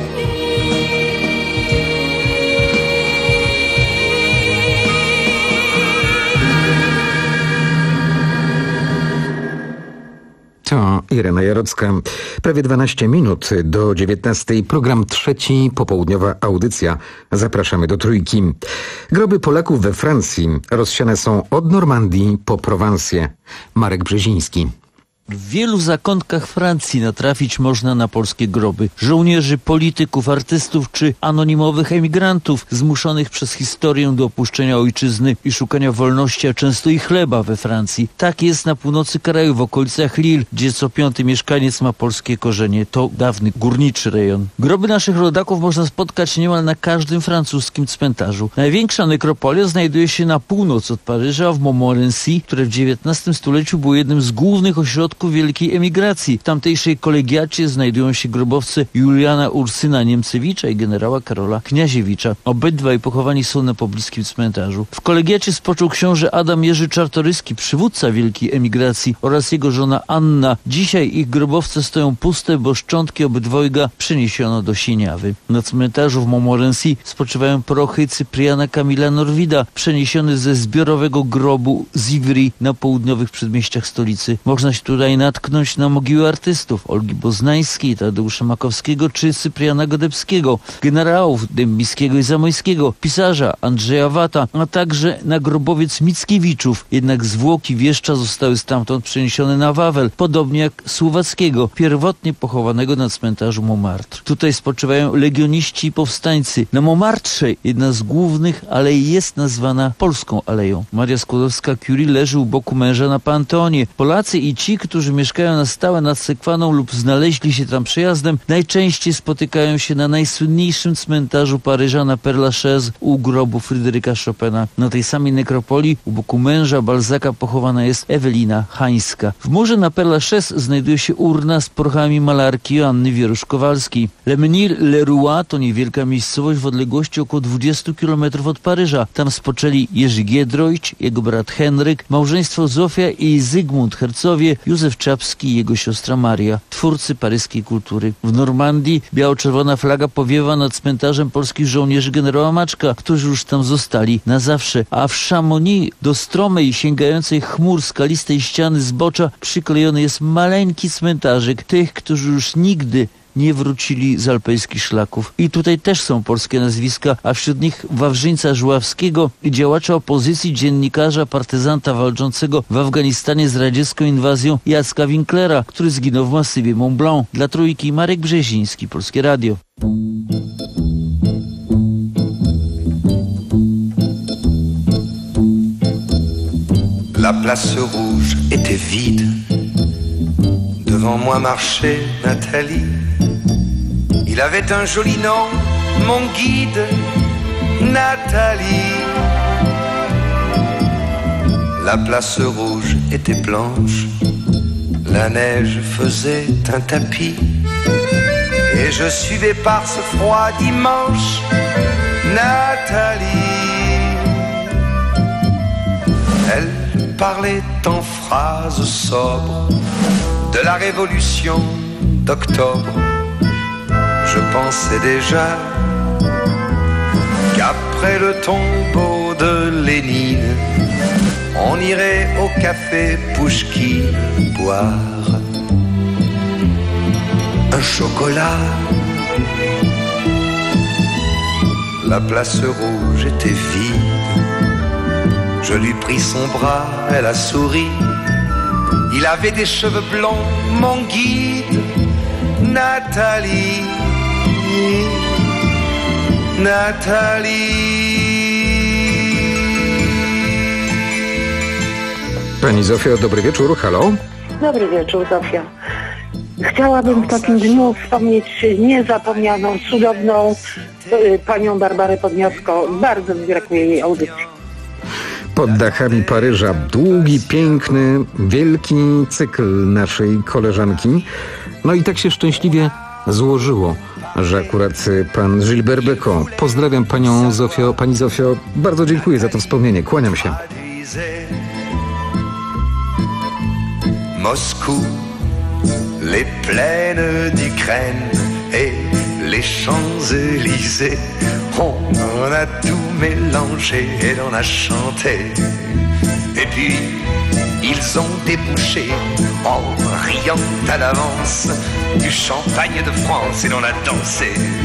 To Irena Jarocka. Prawie dwanaście minut do dziewiętnastej. Program trzeci, popołudniowa audycja. Zapraszamy do Trójki. Groby Polaków we Francji rozsiane są od Normandii po Prowansję. Marek Brzeziński. W wielu zakątkach Francji natrafić można na polskie groby. Żołnierzy, polityków, artystów czy anonimowych emigrantów zmuszonych przez historię do opuszczenia ojczyzny i szukania wolności, a często i chleba we Francji. Tak jest na północy kraju, w okolicach Lille, gdzie co piąty mieszkaniec ma polskie korzenie. To dawny górniczy rejon. Groby naszych rodaków można spotkać niemal na każdym francuskim cmentarzu. Największa nekropolia znajduje się na północ od Paryża, w Montmorency, które w dziewiętnastym stuleciu było jednym z głównych ośrodków wielkiej emigracji. W tamtejszej kolegiacie znajdują się grobowce Juliana Ursyna Niemcewicza i generała Karola Kniaziewicza. Obydwaj pochowani są na pobliskim cmentarzu. W kolegiacie spoczął książę Adam Jerzy Czartoryski, przywódca wielkiej emigracji, oraz jego żona Anna. Dzisiaj ich grobowce stoją puste, bo szczątki obydwojga przeniesiono do Sieniawy. Na cmentarzu w Montmorency spoczywają prochy Cypriana Kamila Norwida, przeniesiony ze zbiorowego grobu z Ivry na południowych przedmieściach stolicy. Można się tutaj natknąć na mogiły artystów Olgi Boznańskiej, Tadeusza Makowskiego czy Cypriana Godebskiego, generałów Dębiskiego i Zamojskiego, pisarza Andrzeja Wata, a także na grobowiec Mickiewiczów. Jednak zwłoki wieszcza zostały stamtąd przeniesione na Wawel, podobnie jak Słowackiego, pierwotnie pochowanego na cmentarzu Montmartre. Tutaj spoczywają legioniści i powstańcy. Na Montmartre jedna z głównych alei jest nazwana Polską Aleją. Maria Skłodowska-Curie leży u boku męża na Panteonie. Polacy i ci, którzy mieszkają na stałe nad Sekwaną lub znaleźli się tam przejazdem, najczęściej spotykają się na najsłynniejszym cmentarzu Paryża na Père Lachaise u grobu Fryderyka Chopina. Na tej samej nekropolii u boku męża Balzaka pochowana jest Ewelina Hańska. W murze na Père Lachaise znajduje się urna z prochami malarki Joanny Wierusz-Kowalskiej. Le Mesnil-le-Roi to niewielka miejscowość w odległości około dwudziestu kilometrów od Paryża. Tam spoczęli Jerzy Giedroyć, jego brat Henryk, małżeństwo Zofia i Zygmunt Hercowie, Józef Czapski i jego siostra Maria, twórcy paryskiej kultury. W Normandii biało-czerwona flaga powiewa nad cmentarzem polskich żołnierzy generała Maczka, którzy już tam zostali na zawsze. A w Chamonix do stromej, sięgającej chmur skalistej ściany zbocza przyklejony jest maleńki cmentarzyk tych, którzy już nigdy nie wrócili z alpejskich szlaków. I tutaj też są polskie nazwiska, a wśród nich Wawrzyńca Żuławskiego i działacza opozycji, dziennikarza, partyzanta walczącego w Afganistanie z radziecką inwazją Jacka Winklera, który zginął w masywie Mont Blanc. Dla Trójki Marek Brzeziński, Polskie Radio. La place rouge était vide. Devant moi marchait Nathalie. Il avait un joli nom, mon guide, Nathalie. La place rouge était blanche. La neige faisait un tapis. Et je suivais par ce froid dimanche Nathalie. Elle parlait en phrases sobres de la révolution d'octobre. Je pensais déjà qu'après le tombeau de Lénine, on irait au café Pouchkine boire un chocolat. La place rouge était vide. Je lui pris son bras, elle a souri. Il avait des cheveux blonds, mon guide, Nathalie. Nathalie. Pani Zofio, dobry wieczór, halo? Dobry wieczór, Zofia. Chciałabym w takim dniu wspomnieć niezapomnianą, cudowną y, panią Barbarę Podnioską. Bardzo mi brakuje jej audycji. Pod dachami Paryża. Długi, piękny, wielki cykl naszej koleżanki. No i tak się szczęśliwie złożyło, że akurat pan Gilbert Bécaud. Pozdrawiam panią Zofio. Pani Zofio, bardzo dziękuję za to wspomnienie. Kłaniam się. Moscou, les plaines d'Ukraine et les Champs-Élysées. On a tout mélangé et on a chanté. Et puis, ils ont débouché en riant à l'avance du champagne de France et l'on a dansé.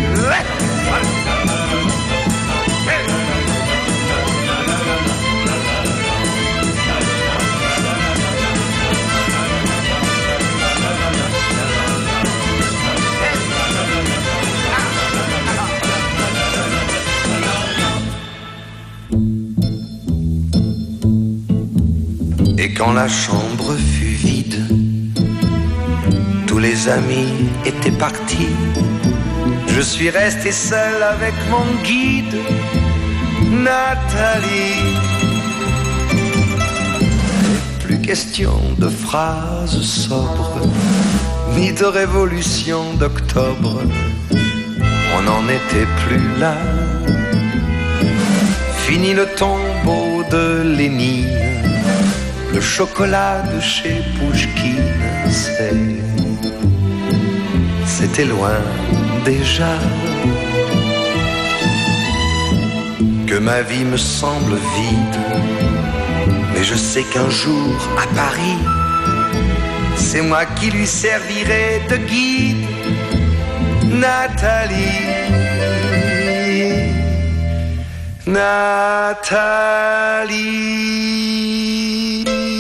Et quand la chambre fut vide, tous les amis étaient partis. Je suis resté seul avec mon guide, Nathalie. Plus question de phrases sobres, ni de révolution d'octobre. On n'en était plus là. Fini le tombeau de Lénine. Le chocolat de chez Pouchkine, c'est... c'était loin déjà. Que ma vie me semble vide, mais je sais qu'un jour à Paris, c'est moi qui lui servirai de guide, Nathalie. Nathalie.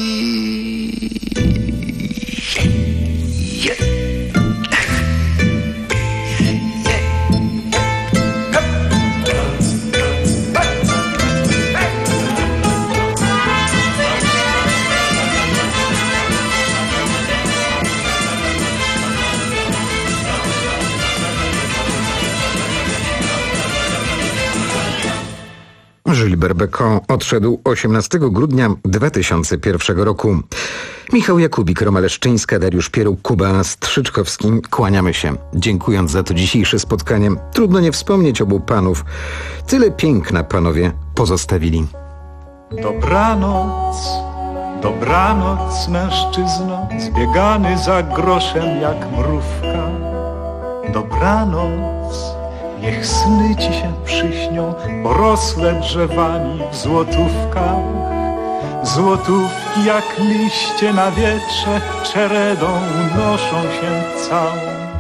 Gilbert Bécaud odszedł osiemnastego grudnia dwa tysiące pierwszego roku. Michał Jakubik, Roma Leszczyńska, Dariusz Pieróg, Kuba Strzyczkowski. Kłaniamy się, dziękując za to dzisiejsze spotkanie. Trudno nie wspomnieć obu panów. Tyle piękna panowie pozostawili. Dobranoc, dobranoc mężczyzno, zbiegany za groszem jak mrówka. Dobranoc. Niech sny ci się przyśnią, porosłe drzewami w złotówkach. Złotówki jak liście na wietrze czeredą unoszą się całą.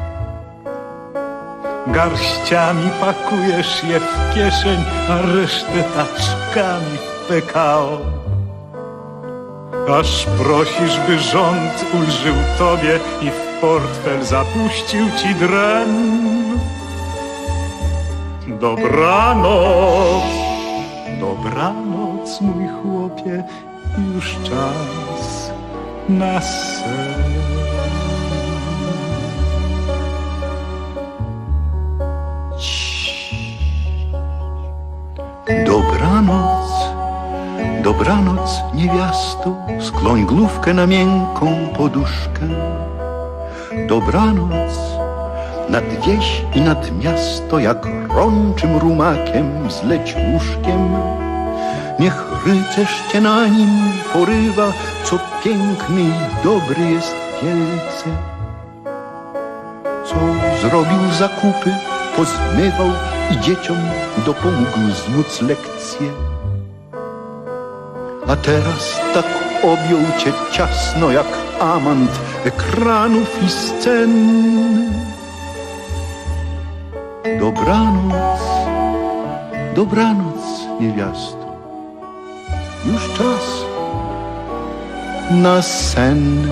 Garściami pakujesz je w kieszeń, a resztę taczkami w P K O. Aż prosisz, by rząd ulżył tobie i w portfel zapuścił ci dren. Dobranoc, dobranoc mój chłopie, już czas na sen. Dobranoc, dobranoc niewiasto, skloń główkę na miękką poduszkę. Dobranoc nad wieś i nad miasto, jak rączym rumakiem zleć łóżkiem. Niech rycerz cię na nim porywa, co piękny i dobry jest wielce. Co zrobił zakupy, pozmywał i dzieciom dopomógł zmóc lekcje. A teraz tak objął cię ciasno jak amant ekranów i scen. Dobranoc, dobranoc niewiasto, już czas na sen.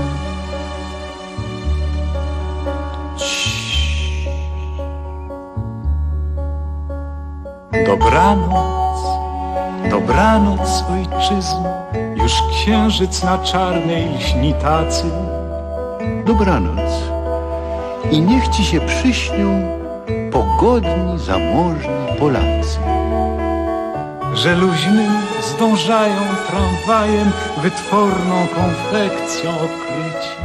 Dobranoc, dobranoc ojczyzno, już księżyc na czarnej lśni tacy. Dobranoc i niech ci się przyśnią pogodni, zamożni Polacy. Że luźnym zdążają tramwajem wytworną konfekcją okryci.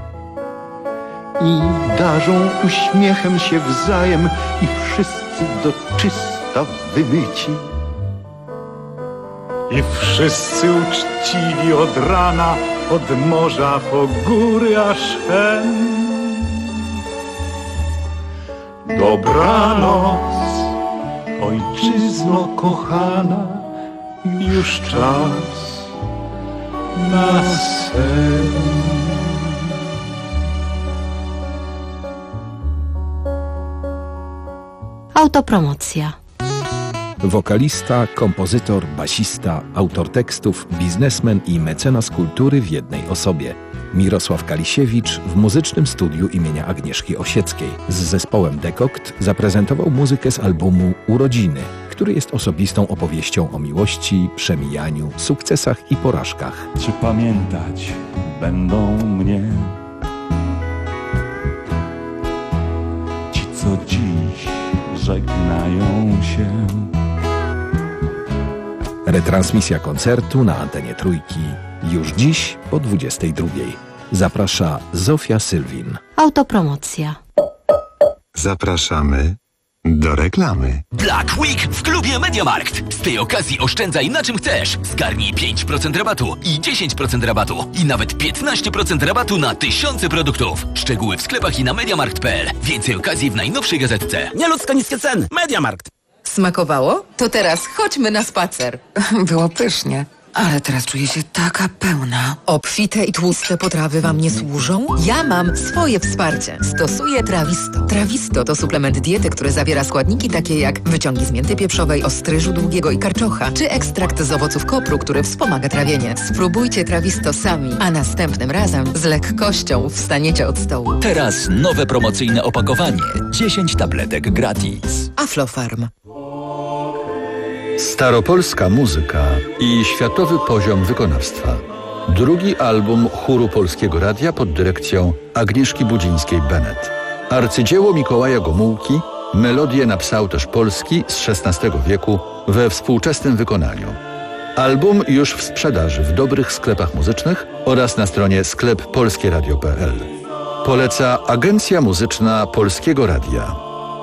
I darzą uśmiechem się wzajem i wszyscy do czysta wymyci. I wszyscy uczciwi od rana, od morza po góry aż hen. Dobranoc, ojczyzno kochana, już czas na sen. Autopromocja. Wokalista, kompozytor, basista, autor tekstów, biznesmen i mecenas kultury w jednej osobie. Mirosław Kalisiewicz w muzycznym studiu imienia Agnieszki Osieckiej z zespołem Dekokt zaprezentował muzykę z albumu Urodziny, który jest osobistą opowieścią o miłości, przemijaniu, sukcesach i porażkach. Czy pamiętać będą mnie ci, co dziś żegnają się? Retransmisja koncertu na antenie Trójki już dziś po dwudziestej drugiej. Zaprasza Zofia Sylwin. Autopromocja. Zapraszamy do reklamy. Black Week w klubie MediaMarkt. Z tej okazji oszczędzaj na czym chcesz. Zgarnij pięć procent rabatu i dziesięć procent rabatu i nawet piętnaście procent rabatu na tysiące produktów. Szczegóły w sklepach i na mediamarkt kropka p l. Więcej okazji w najnowszej gazetce. Nieludzko niskie ceny. MediaMarkt. Smakowało? To teraz chodźmy na spacer. Było pysznie, ale teraz czuję się taka pełna. Obfite i tłuste potrawy Wam nie służą? Ja mam swoje wsparcie. Stosuję Trawisto. Trawisto to suplement diety, który zawiera składniki takie jak wyciągi z mięty pieprzowej, ostryżu długiego i karczocha, czy ekstrakt z owoców kopru, który wspomaga trawienie. Spróbujcie Trawisto sami, a następnym razem z lekkością wstaniecie od stołu. Teraz nowe promocyjne opakowanie. dziesięć tabletek gratis. Aflofarm. Staropolska muzyka i światowy poziom wykonawstwa. Drugi album chóru Polskiego Radia pod dyrekcją Agnieszki Budzińskiej-Bennett. Arcydzieło Mikołaja Gomułki, melodie napisał też Polski z szesnastego wieku we współczesnym wykonaniu. Album już w sprzedaży w dobrych sklepach muzycznych oraz na stronie sklep polskie radio kropka p l. Poleca Agencja Muzyczna Polskiego Radia.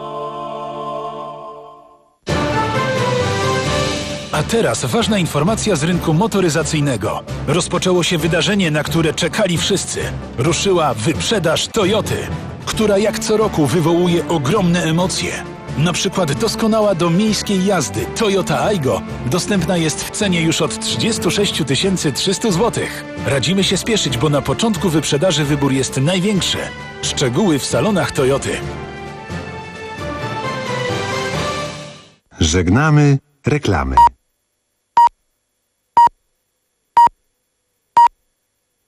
A teraz ważna informacja z rynku motoryzacyjnego. Rozpoczęło się wydarzenie, na które czekali wszyscy. Ruszyła wyprzedaż Toyoty, która jak co roku wywołuje ogromne emocje. Na przykład doskonała do miejskiej jazdy Toyota Aygo dostępna jest w cenie już od trzydzieści sześć tysięcy trzysta złotych. Radzimy się spieszyć, bo na początku wyprzedaży wybór jest największy. Szczegóły w salonach Toyoty. Żegnamy reklamy.